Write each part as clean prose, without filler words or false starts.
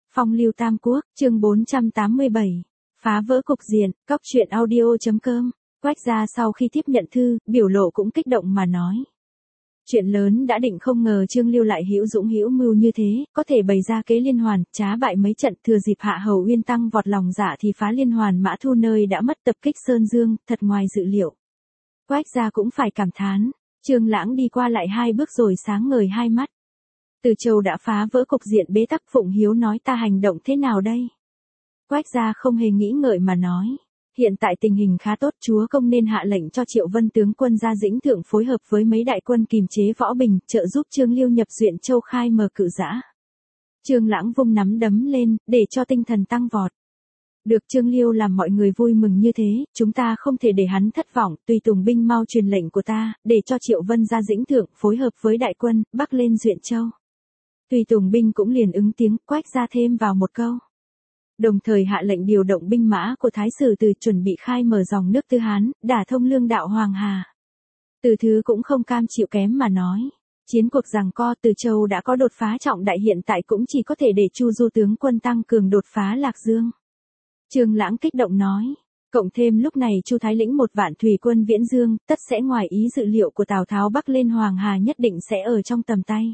Phong lưu Tam Quốc, chương 487. Phá vỡ cục diện, cóc truyện audio.com. Quách gia sau khi tiếp nhận thư, biểu lộ cũng kích động mà nói. Chuyện lớn đã định, không ngờ Trương Liêu lại hữu dũng hữu mưu như thế, có thể bày ra kế liên hoàn, trá bại mấy trận, thừa dịp Hạ Hầu Uyên tăng vọt lòng dạ thì phá liên hoàn Mã Thu nơi đã mất tập kích Sơn Dương, thật ngoài dự liệu. Quách gia cũng phải cảm thán. Trương Lãng đi qua lại hai bước rồi sáng ngời hai mắt. Từ Châu đã phá vỡ cục diện bế tắc, Phụng Hiếu nói ta hành động thế nào đây? Quách gia không hề nghĩ ngợi mà nói. Hiện tại tình hình khá tốt, chúa công nên hạ lệnh cho Triệu Vân tướng quân ra Dĩnh Thượng phối hợp với mấy đại quân kìm chế Võ Bình, trợ giúp Trương Liêu nhập Duyện Châu khai mở cự giã. Trương Lãng vung nắm đấm lên, để cho tinh thần tăng vọt. Được, Trương Liêu làm mọi người vui mừng như thế, chúng ta không thể để hắn thất vọng, tùy tùng binh mau truyền lệnh của ta, để cho Triệu Vân ra Dĩnh Thượng phối hợp với đại quân, bắc lên Duyện Châu. Tùy tùng binh cũng liền ứng tiếng, Quách gia thêm vào một câu. Đồng thời hạ lệnh điều động binh mã của Thái Sử Từ chuẩn bị khai mở dòng nước Tư Hán, đả thông lương đạo Hoàng Hà. Từ Thứ cũng không cam chịu kém mà nói. Chiến cuộc giằng co, Từ Châu đã có đột phá trọng đại, hiện tại cũng chỉ có thể để Chu Du tướng quân tăng cường đột phá Lạc Dương. Trương Lãng kích động nói. Cộng thêm lúc này Chu Thái lĩnh 1 vạn thủy quân Viễn Dương, tất sẽ ngoài ý dự liệu của Tào Tháo, bắc lên Hoàng Hà nhất định sẽ ở trong tầm tay.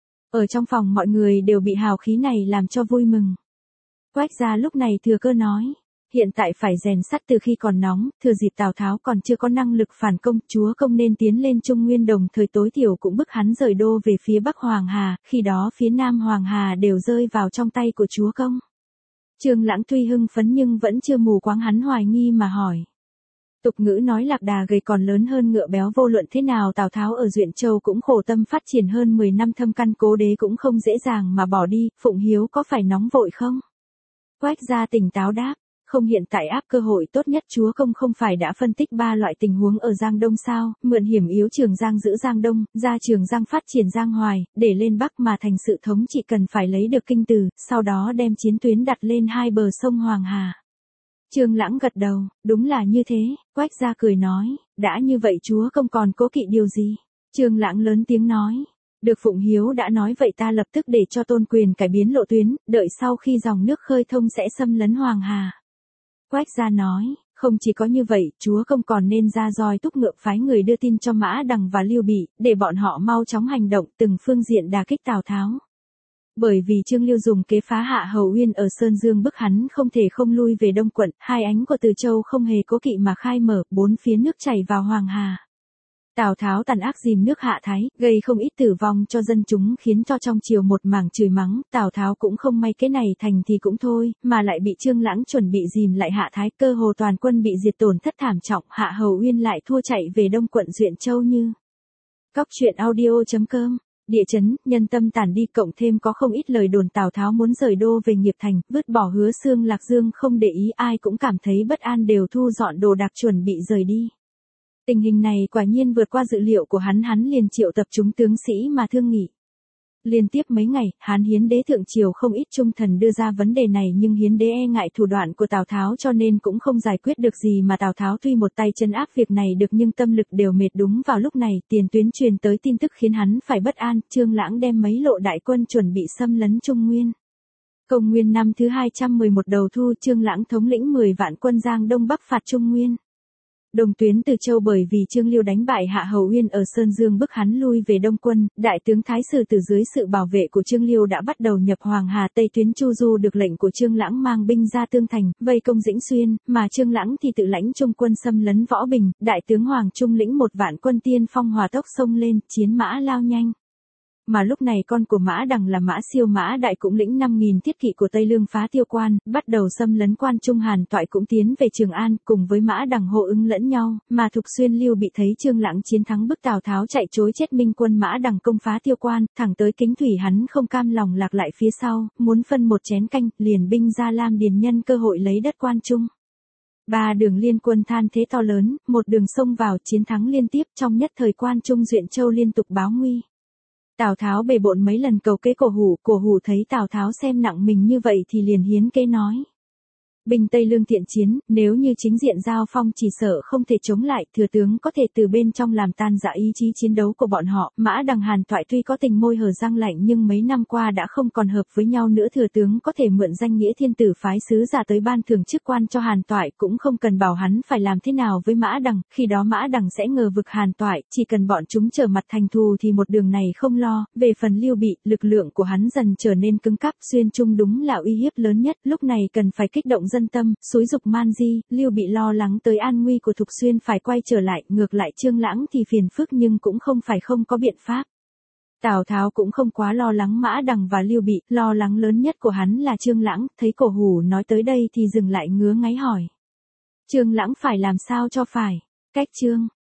Ở trong phòng mọi người đều bị hào khí này làm cho vui mừng. Quách gia lúc này thừa cơ nói. Hiện tại phải rèn sắt từ khi còn nóng, thừa dịp Tào Tháo còn chưa có năng lực phản công, chúa công nên tiến lên Trung Nguyên, đồng thời tối thiểu cũng bức hắn rời đô về phía Bắc Hoàng Hà, khi đó phía Nam Hoàng Hà đều rơi vào trong tay của chúa công. Trương Lãng tuy hưng phấn nhưng vẫn chưa mù quáng, hắn hoài nghi mà hỏi. Tục ngữ nói lạc đà gầy còn lớn hơn ngựa béo, vô luận thế nào Tào Tháo ở Duyện Châu cũng khổ tâm phát triển hơn 10 năm, thâm căn cố đế cũng không dễ dàng mà bỏ đi, Phụng Hiếu có phải nóng vội không? Quách gia tỉnh táo đáp. Không, hiện tại áp cơ hội tốt nhất, chúa công không phải đã phân tích 3 loại tình huống ở Giang Đông sao, mượn hiểm yếu Trường Giang giữ Giang Đông, ra Trường Giang phát triển Giang Hoài, để lên Bắc mà thành sự thống trị, cần phải lấy được Kinh Từ, sau đó đem chiến tuyến đặt lên hai bờ sông Hoàng Hà. Trương Lãng gật đầu, đúng là như thế. Quách gia cười nói, đã như vậy chúa công còn cố kỵ điều gì? Trương Lãng lớn tiếng nói. Được, Phụng Hiếu đã nói vậy ta lập tức để cho Tôn Quyền cải biến lộ tuyến, đợi sau khi dòng nước khơi thông sẽ xâm lấn Hoàng Hà. Quách gia nói, không chỉ có như vậy, chúa công còn nên ra roi túc ngựa, phái người đưa tin cho Mã Đằng và Lưu Bị, để bọn họ mau chóng hành động, từng phương diện đả kích Tào Tháo. Bởi vì Trương Liêu dùng kế phá Hạ Hầu Uyên ở Sơn Dương, bức hắn không thể không lui về Đông quận, hai ánh của Từ Châu không hề cố kỵ mà khai mở, 4 phía nước chảy vào Hoàng Hà. Tào Tháo tàn ác dìm nước hạ Thái, gây không ít tử vong cho dân chúng, khiến cho trong triều một mảng chửi mắng. Tào Tháo cũng không may cái này thành thì cũng thôi, mà lại bị Trương Lãng chuẩn bị dìm lại hạ Thái, cơ hồ toàn quân bị diệt, tổn thất thảm trọng. Hạ Hầu Uyên lại thua chạy về Đông quận Duyện Châu như. Cóc truyện audio.com. Địa chấn, nhân tâm tản đi, cộng thêm có không ít lời đồn Tào Tháo muốn rời đô về Nghiệp Thành, vứt bỏ Hứa Xương Lạc Dương, không để ý ai cũng cảm thấy bất an, đều thu dọn đồ đạc chuẩn bị rời đi. Tình hình này quả nhiên vượt qua dự liệu của hắn liền triệu tập chúng tướng sĩ mà thương nghị. Liên tiếp mấy ngày, Hán Hiến đế thượng triều không ít trung thần đưa ra vấn đề này, nhưng Hiến đế e ngại thủ đoạn của Tào Tháo cho nên cũng không giải quyết được gì, mà Tào Tháo tuy một tay trấn áp việc này được nhưng tâm lực đều mệt. Đúng vào lúc này, tiền tuyến truyền tới tin tức khiến hắn phải bất an, Trương Lãng đem mấy lộ đại quân chuẩn bị xâm lấn Trung Nguyên. Công nguyên năm thứ 211 đầu thu, Trương Lãng thống lĩnh 10 vạn quân Giang Đông Bắc phạt Trung Nguyên. Đồng tuyến Từ Châu, bởi vì Trương Liêu đánh bại Hạ Hầu Uyên ở Sơn Dương, bức hắn lui về Đông quân, đại tướng Thái Sử Từ dưới sự bảo vệ của Trương Liêu đã bắt đầu nhập Hoàng Hà. Tây tuyến Chu Du được lệnh của Trương Lãng mang binh ra Tương Thành, vây công Dĩnh Xuyên, mà Trương Lãng thì tự lãnh trung quân xâm lấn Võ Bình, đại tướng Hoàng Trung lĩnh 1 vạn quân tiên phong hỏa tốc xông lên, chiến mã lao nhanh. Mà lúc này con của Mã Đằng là Mã Siêu Mã Đại cũng lĩnh 5.000 thiết kỵ của Tây Lương phá Tiêu Quan, bắt đầu xâm lấn Quan Trung. Hàn Toại cũng tiến về Trường An, cùng với Mã Đằng hô ứng lẫn nhau, mà Thục Xuyên Lưu Bị thấy Trương Lãng chiến thắng, bức Tào Tháo chạy trối chết, minh quân Mã Đằng công phá Tiêu Quan, thẳng tới Kính Thủy, hắn không cam lòng lạc lại phía sau, muốn phân một chén canh, liền binh ra Lam Điền nhân cơ hội lấy đất Quan Trung. 3 đường liên quân than thế to lớn, một đường xông vào, chiến thắng liên tiếp, trong nhất thời Quan Trung Duyện Châu liên tục báo nguy. Tào Tháo bề bộn mấy lần cầu kế cổ hủ thấy Tào Tháo xem nặng mình như vậy thì liền hiến kế nói. Binh Tây Lương thiện chiến, nếu như chính diện giao phong chỉ sợ không thể chống lại, thừa tướng có thể từ bên trong làm tan rã ý chí chiến đấu của bọn họ. Mã Đằng Hàn Toại tuy có tình môi hở răng lạnh nhưng mấy năm qua đã không còn hợp với nhau nữa. Thừa tướng có thể mượn danh nghĩa thiên tử phái sứ giả tới ban thưởng chức quan cho Hàn Toại, cũng không cần bảo hắn phải làm thế nào với Mã Đằng, khi đó Mã Đằng sẽ ngờ vực Hàn Toại, chỉ cần bọn chúng trở mặt thành thù thì một đường này không lo. Về phần Lưu Bị, lực lượng của hắn dần trở nên cứng cáp, Xuyên Trung đúng là uy hiếp lớn nhất, lúc này cần phải kích động dân tâm, xúi dục man di. Lưu Bị lo lắng tới an nguy của Thục Xuyên phải quay trở lại, ngược lại Trương Lãng thì phiền phức nhưng cũng không phải không có biện pháp. Tào Tháo cũng không quá lo lắng Mã Đằng và Lưu Bị, lo lắng lớn nhất của hắn là Trương Lãng. Thấy Cổ Hủ nói tới đây thì dừng lại ngứa ngáy hỏi: Trương Lãng phải làm sao cho phải? Cách Trương